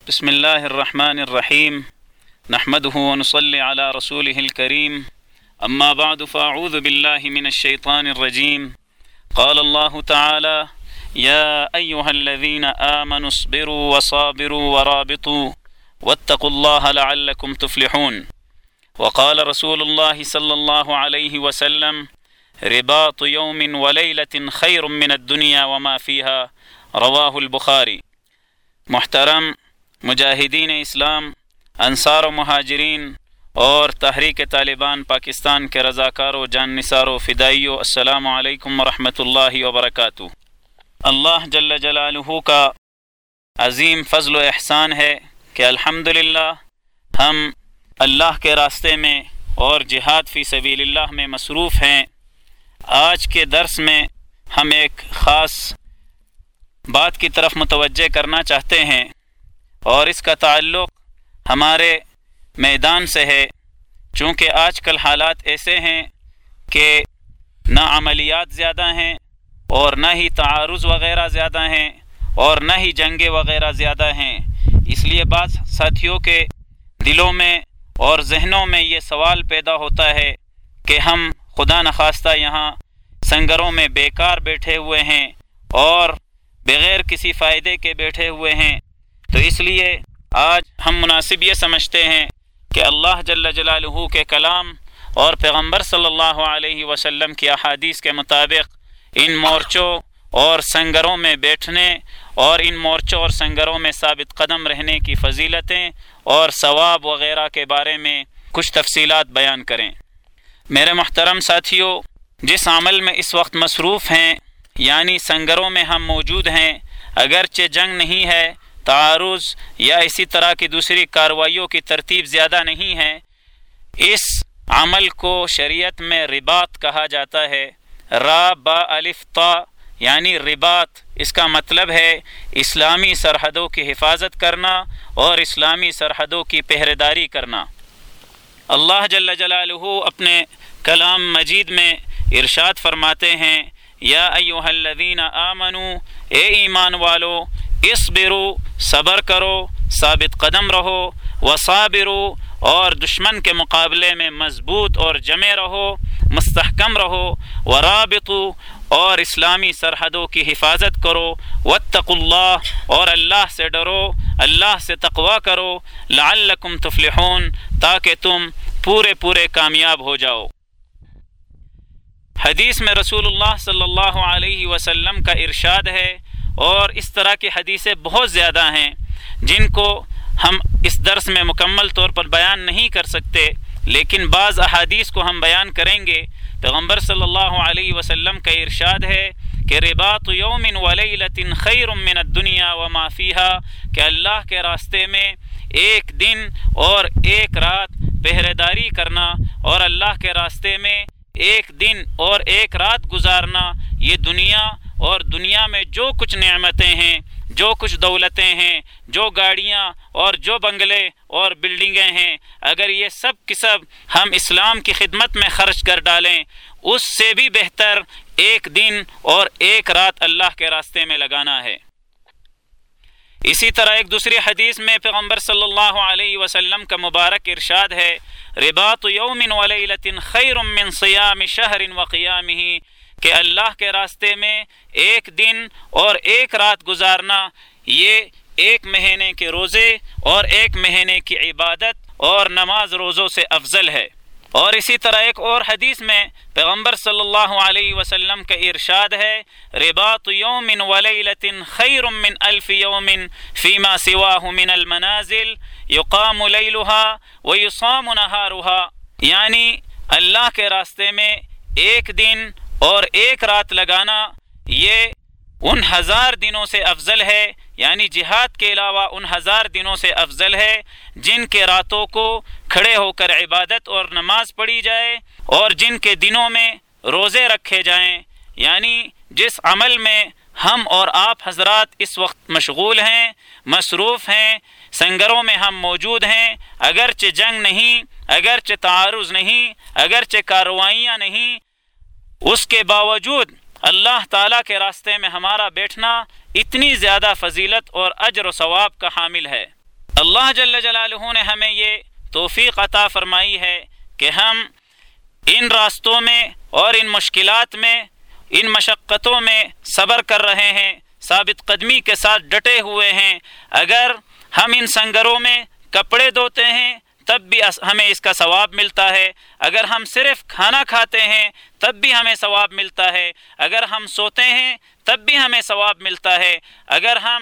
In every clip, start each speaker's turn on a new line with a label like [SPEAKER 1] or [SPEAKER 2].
[SPEAKER 1] بسم الله الرحمن الرحيم نحمده ونصلي على رسوله الكريم أما بعد فأعوذ بالله من الشيطان الرجيم قال الله تعالى يا أيها الذين آمنوا اصبروا وصابروا ورابطوا واتقوا الله لعلكم تفلحون وقال رسول الله صلى الله عليه وسلم رباط يوم وليلة خير من الدنيا وما فيها رواه البخاري۔ محترم مجاہدین اسلام، انصار و مہاجرین اور تحریک طالبان پاکستان کے رضاکاروں، جان نثاروں، فدائیوں، السلام علیکم ورحمۃ اللہ وبرکاتہ۔ اللہ جل جلالہ کا عظیم فضل و احسان ہے کہ الحمدللہ ہم اللہ کے راستے میں اور جہاد فی سبیل اللہ میں مصروف ہیں۔ آج کے درس میں ہم ایک خاص بات کی طرف متوجہ کرنا چاہتے ہیں اور اس کا تعلق ہمارے میدان سے ہے، چونکہ آج کل حالات ایسے ہیں کہ نہ عملیات زیادہ ہیں اور نہ ہی تعارض وغیرہ زیادہ ہیں اور نہ ہی جنگیں وغیرہ زیادہ ہیں۔ اس لیے بعض ساتھیوں کے دلوں میں اور ذہنوں میں یہ سوال پیدا ہوتا ہے کہ ہم خدا نخواستہ یہاں سنگروں میں بیکار بیٹھے ہوئے ہیں اور بغیر کسی فائدے کے بیٹھے ہوئے ہیں، تو اس لیے آج ہم مناسب یہ سمجھتے ہیں کہ اللہ جل جلالہ کے کلام اور پیغمبر صلی اللہ علیہ وسلم کی احادیث کے مطابق ان مورچوں اور سنگروں میں بیٹھنے اور ان مورچوں اور سنگروں میں ثابت قدم رہنے کی فضیلتیں اور ثواب وغیرہ کے بارے میں کچھ تفصیلات بیان کریں۔ میرے محترم ساتھیوں، جس عمل میں اس وقت مصروف ہیں، یعنی سنگروں میں ہم موجود ہیں، اگرچہ جنگ نہیں ہے، تعارض یا اسی طرح کی دوسری کارروائیوں کی ترتیب زیادہ نہیں ہے، اس عمل کو شریعت میں رباط کہا جاتا ہے۔ را با الف تا یعنی رباط، اس کا مطلب ہے اسلامی سرحدوں کی حفاظت کرنا اور اسلامی سرحدوں کی پہرےداری کرنا۔ اللہ جل جلالہ اپنے کلام مجید میں ارشاد فرماتے ہیں، یا ایھا الذین آمنو، اے ایمان والو، اصبروا، صبر کرو، ثابت قدم رہو، وصابروا، اور دشمن کے مقابلے میں مضبوط اور جمے رہو، مستحکم رہو، ورابطوا، اور اسلامی سرحدوں کی حفاظت کرو، واتقوا اللہ، اور اللہ سے ڈرو، اللہ سے تقوی کرو، لعلکم تفلحون، تاکہ تم پورے کامیاب ہو جاؤ۔ حدیث میں رسول اللہ صلی اللہ علیہ وسلم کا ارشاد ہے، اور اس طرح کی حدیثیں بہت زیادہ ہیں جن کو ہم اس درس میں مکمل طور پر بیان نہیں کر سکتے، لیکن بعض احادیث کو ہم بیان کریں گے۔ پیغمبر صلی اللہ علیہ وسلم کا ارشاد ہے کہ رباط یوم ولیلۃ خیر من الدنیا وما فیہا، کہ اللہ کے راستے میں ایک دن اور ایک رات پہرے داری کرنا اور اللہ کے راستے میں ایک دن اور ایک رات گزارنا، یہ دنیا اور دنیا میں جو کچھ نعمتیں ہیں، جو کچھ دولتیں ہیں، جو گاڑیاں اور جو بنگلے اور بلڈنگیں ہیں، اگر یہ سب کی سب ہم اسلام کی خدمت میں خرچ کر ڈالیں، اس سے بھی بہتر ایک دن اور ایک رات اللہ کے راستے میں لگانا ہے۔ اسی طرح ایک دوسری حدیث میں پیغمبر صلی اللہ علیہ وسلم کا مبارک ارشاد ہے، رباط یوم ولیلۃ خیر من صیام شہر وقیامہ، کہ اللہ کے راستے میں ایک دن اور ایک رات گزارنا یہ ایک مہینے کے روزے اور ایک مہینے کی عبادت اور نماز روزوں سے افضل ہے۔ اور اسی طرح ایک اور حدیث میں پیغمبر صلی اللہ علیہ وسلم کا ارشاد ہے، رباط یوم ولیلۃ خیر من الف یوم فیما سواہ من المنازل یقام لیلها ویصام نہارها، یعنی اللہ کے راستے میں ایک دن اور ایک رات لگانا یہ ان 1000 دنوں سے افضل ہے، یعنی جہاد کے علاوہ ان 1000 دنوں سے افضل ہے جن کے راتوں کو کھڑے ہو کر عبادت اور نماز پڑھی جائے اور جن کے دنوں میں روزے رکھے جائیں۔ یعنی جس عمل میں ہم اور آپ حضرات اس وقت مشغول ہیں، مصروف ہیں، سنگروں میں ہم موجود ہیں، اگرچہ جنگ نہیں، اگرچہ تعارض نہیں، اگرچہ کارروائیاں نہیں، اس کے باوجود اللہ تعالیٰ کے راستے میں ہمارا بیٹھنا اتنی زیادہ فضیلت اور اجر و ثواب کا حامل ہے۔ اللہ جل جلالہ نے ہمیں یہ توفیق عطا فرمائی ہے کہ ہم ان راستوں میں اور ان مشکلات میں، ان مشقتوں میں صبر کر رہے ہیں، ثابت قدمی کے ساتھ ڈٹے ہوئے ہیں۔ اگر ہم ان سنگروں میں کپڑے دھوتے ہیں تب بھی ہمیں اس کا ثواب ملتا ہے، اگر ہم صرف کھانا کھاتے ہیں تب بھی ہمیں ثواب ملتا ہے، اگر ہم سوتے ہیں تب بھی ہمیں ثواب ملتا ہے، اگر ہم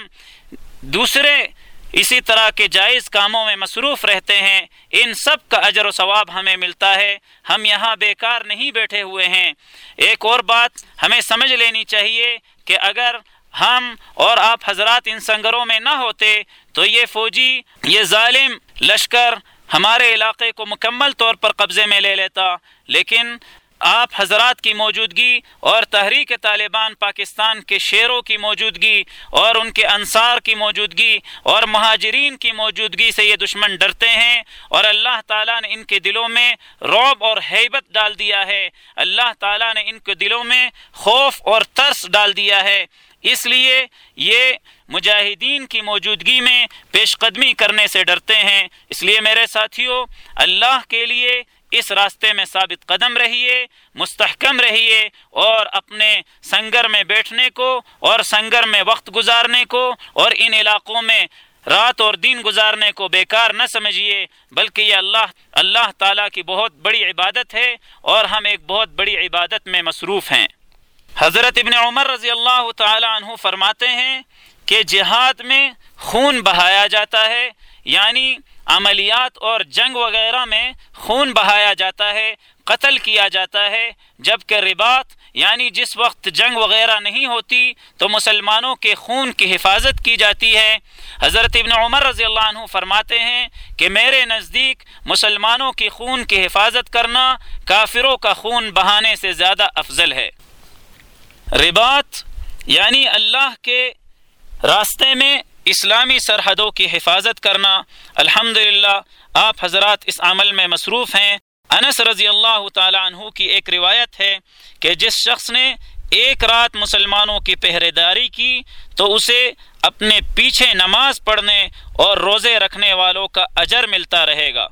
[SPEAKER 1] دوسرے اسی طرح کے جائز کاموں میں مصروف رہتے ہیں، ان سب کا اجر و ثواب ہمیں ملتا ہے۔ ہم یہاں بیکار نہیں بیٹھے ہوئے ہیں۔ ایک اور بات ہمیں سمجھ لینی چاہیے کہ اگر ہم اور آپ حضرات ان سنگروں میں نہ ہوتے تو یہ فوجی، یہ ظالم لشکر ہمارے علاقے کو مکمل طور پر قبضے میں لے لیتا، لیکن آپ حضرات کی موجودگی اور تحریک طالبان پاکستان کے شیروں کی موجودگی اور ان کے انصار کی موجودگی اور مہاجرین کی موجودگی سے یہ دشمن ڈرتے ہیں، اور اللہ تعالیٰ نے ان کے دلوں میں رعب اور ہیبت ڈال دیا ہے، اللہ تعالیٰ نے ان کے دلوں میں خوف اور ترس ڈال دیا ہے۔ اس لیے یہ مجاہدین کی موجودگی میں پیش قدمی کرنے سے ڈرتے ہیں۔ اس لیے میرے ساتھیوں، اللہ کے لیے اس راستے میں ثابت قدم رہیے، مستحکم رہیے، اور اپنے سنگر میں بیٹھنے کو اور سنگر میں وقت گزارنے کو اور ان علاقوں میں رات اور دن گزارنے کو بیکار نہ سمجھیے، بلکہ یہ اللہ تعالیٰ کی بہت بڑی عبادت ہے اور ہم ایک بہت بڑی عبادت میں مصروف ہیں۔ حضرت ابن عمر رضی اللہ تعالی عنہ فرماتے ہیں کہ جہاد میں خون بہایا جاتا ہے، یعنی عملیات اور جنگ وغیرہ میں خون بہایا جاتا ہے، قتل کیا جاتا ہے، جبکہ رباط یعنی جس وقت جنگ وغیرہ نہیں ہوتی تو مسلمانوں کے خون کی حفاظت کی جاتی ہے۔ حضرت ابن عمر رضی اللہ عنہ فرماتے ہیں کہ میرے نزدیک مسلمانوں کی خون کی حفاظت کرنا کافروں کا خون بہانے سے زیادہ افضل ہے۔ رباط یعنی اللہ کے راستے میں اسلامی سرحدوں کی حفاظت کرنا۔ الحمدللہ آپ حضرات اس عمل میں مصروف ہیں۔ انس رضی اللہ تعالی عنہ کی ایک روایت ہے کہ جس شخص نے ایک رات مسلمانوں کی پہرے داری کی تو اسے اپنے پیچھے نماز پڑھنے اور روزے رکھنے والوں کا اجر ملتا رہے گا۔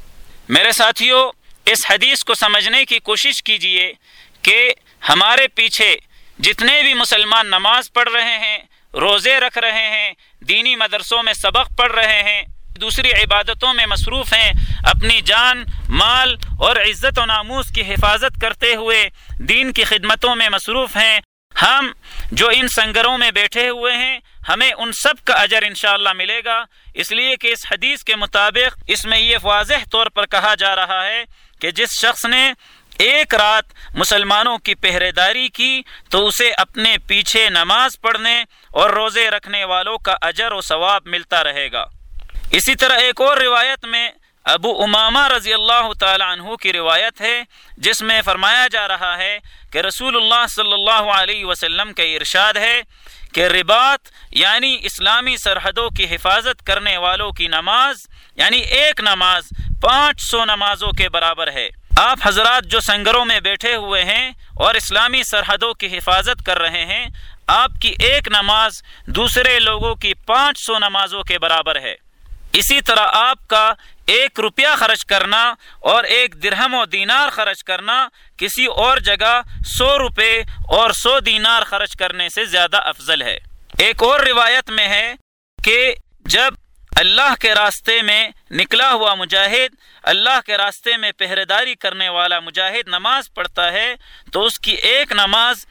[SPEAKER 1] میرے ساتھیوں، اس حدیث کو سمجھنے کی کوشش کیجئے کہ ہمارے پیچھے جتنے بھی مسلمان نماز پڑھ رہے ہیں، روزے رکھ رہے ہیں، دینی مدرسوں میں سبق پڑھ رہے ہیں، دوسری عبادتوں میں مصروف ہیں، اپنی جان، مال اور عزت و ناموس کی حفاظت کرتے ہوئے دین کی خدمتوں میں مصروف ہیں، ہم جو ان سنگروں میں بیٹھے ہوئے ہیں ہمیں ان سب کا اجر انشاءاللہ ملے گا، اس لیے کہ اس حدیث کے مطابق اس میں یہ واضح طور پر کہا جا رہا ہے کہ جس شخص نے ایک رات مسلمانوں کی پہرے داری کی تو اسے اپنے پیچھے نماز پڑھنے اور روزے رکھنے والوں کا اجر و ثواب ملتا رہے گا۔ اسی طرح ایک اور روایت میں ابو امامہ رضی اللہ تعالی عنہ کی روایت ہے جس میں فرمایا جا رہا ہے کہ رسول اللہ صلی اللہ علیہ وسلم کا ارشاد ہے کہ رباط یعنی اسلامی سرحدوں کی حفاظت کرنے والوں کی نماز یعنی ایک نماز 500 نمازوں کے برابر ہے۔ آپ حضرات جو سنگروں میں بیٹھے ہوئے ہیں اور اسلامی سرحدوں کی حفاظت کر رہے ہیں، آپ کی ایک نماز دوسرے لوگوں کی 500 نمازوں کے برابر ہے۔ اسی طرح آپ کا 1 روپیہ خرچ کرنا اور 1 درہم و دینار خرچ کرنا کسی اور جگہ 100 روپے اور 100 دینار خرچ کرنے سے زیادہ افضل ہے۔ ایک اور روایت میں ہے کہ جب اللہ کے راستے میں نکلا ہوا مجاہد، اللہ کے راستے میں پہرے داری کرنے والا مجاہد نماز پڑھتا ہے تو اس کی ایک نماز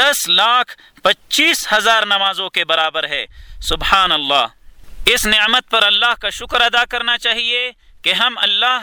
[SPEAKER 1] 10,25,000 نمازوں کے برابر ہے۔ سبحان اللہ! اس نعمت پر اللہ کا شکر ادا کرنا چاہیے کہ ہم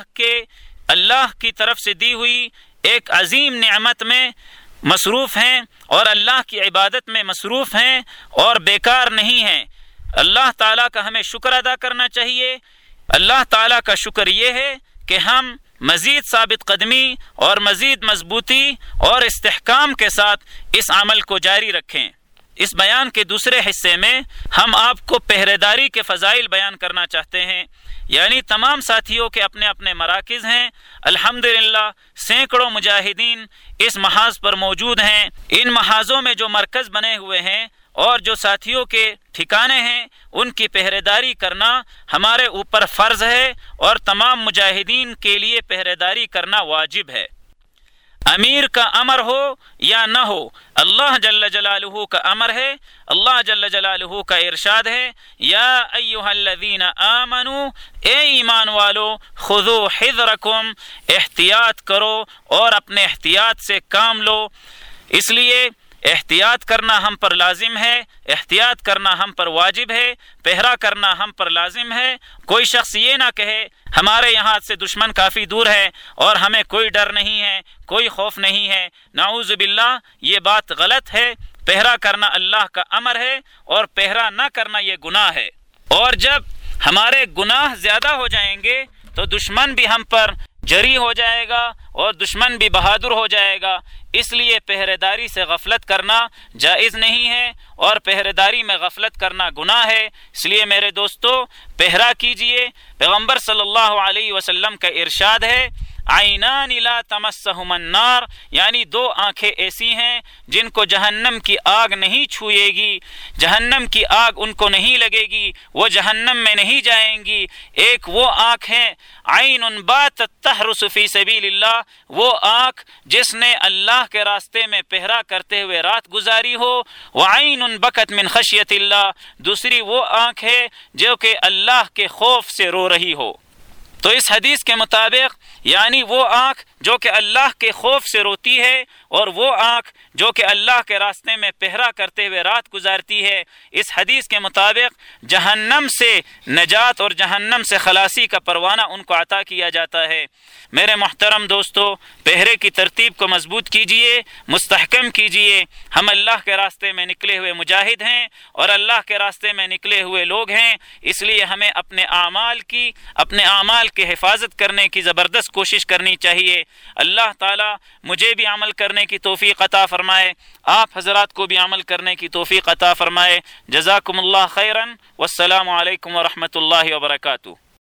[SPEAKER 1] اللہ کی طرف سے دی ہوئی ایک عظیم نعمت میں مصروف ہیں اور اللہ کی عبادت میں مصروف ہیں اور بیکار نہیں ہیں۔ اللہ تعالیٰ کا ہمیں شکر ادا کرنا چاہیے۔ اللہ تعالیٰ کا شکر یہ ہے کہ ہم مزید ثابت قدمی اور مزید مضبوطی اور استحکام کے ساتھ اس عمل کو جاری رکھیں۔ اس بیان کے دوسرے حصے میں ہم آپ کو پہرے داری کے فضائل بیان کرنا چاہتے ہیں، یعنی تمام ساتھیوں کے اپنے اپنے مراکز ہیں۔ الحمدللہ سینکڑوں مجاہدین اس محاذ پر موجود ہیں۔ ان محاذوں میں جو مرکز بنے ہوئے ہیں اور جو ساتھیوں کے ٹھکانے ہیں ان کی پہرےداری کرنا ہمارے اوپر فرض ہے اور تمام مجاہدین کے لیے پہرےداری کرنا واجب ہے۔ امیر کا امر ہو یا نہ ہو، اللہ جل جلالہ کا امر ہے، اللہ جل جلالہ کا ارشاد ہے، یا ایھا الذین آمنوا، اے ایمان والو، خذوا حذرکم، احتیاط کرو اور اپنے احتیاط سے کام لو۔ اس لیے احتیاط کرنا ہم پر لازم ہے، احتیاط کرنا ہم پر واجب ہے، پہرا کرنا ہم پر لازم ہے۔ کوئی شخص یہ نہ کہے ہمارے یہاں سے دشمن کافی دور ہے اور ہمیں کوئی ڈر نہیں ہے، کوئی خوف نہیں ہے، نعوذ باللہ، یہ بات غلط ہے۔ پہرا کرنا اللہ کا امر ہے اور پہرا نہ کرنا یہ گناہ ہے، اور جب ہمارے گناہ زیادہ ہو جائیں گے تو دشمن بھی ہم پر جری ہو جائے گا اور دشمن بھی بہادر ہو جائے گا۔ اس لیے پہرے داری سے غفلت کرنا جائز نہیں ہے اور پہرے داری میں غفلت کرنا گناہ ہے۔ اس لیے میرے دوستو، پہرا کیجئے۔ پیغمبر صلی اللہ علیہ وسلم کا ارشاد ہے، عینان لا تمسہم النار، یعنی دو آنکھیں ایسی ہیں جن کو جہنم کی آگ نہیں چھوئے گی، جہنم کی آگ ان کو نہیں لگے گی، وہ جہنم میں نہیں جائیں گی۔ ایک وہ آنکھ ہے عین باتت تحرس فی سبیل اللہ، وہ آنکھ جس نے اللہ کے راستے میں پہرا کرتے ہوئے رات گزاری ہو، وعین بکت من خشیت اللہ، دوسری وہ آنکھ ہے جو کہ اللہ کے خوف سے رو رہی ہو۔ تو اس حدیث کے مطابق یعنی وہ آنکھ جو کہ اللہ کے خوف سے روتی ہے اور وہ آنکھ جو کہ اللہ کے راستے میں پہرا کرتے ہوئے رات گزارتی ہے، اس حدیث کے مطابق جہنم سے نجات اور جہنم سے خلاصی کا پروانہ ان کو عطا کیا جاتا ہے۔ میرے محترم دوستو، پہرے کی ترتیب کو مضبوط کیجئے، مستحکم کیجئے۔ ہم اللہ کے راستے میں نکلے ہوئے مجاہد ہیں اور اللہ کے راستے میں نکلے ہوئے لوگ ہیں، اس لیے ہمیں اپنے اعمال کی حفاظت کرنے کی زبردست کوشش کرنی چاہیے۔ اللہ تعالیٰ مجھے بھی عمل کرنے کی توفیق عطا فرمائے، آپ حضرات کو بھی عمل کرنے کی توفیق عطا فرمائے۔ جزاکم اللہ خیرا، والسلام علیکم ورحمۃ اللہ وبرکاتہ۔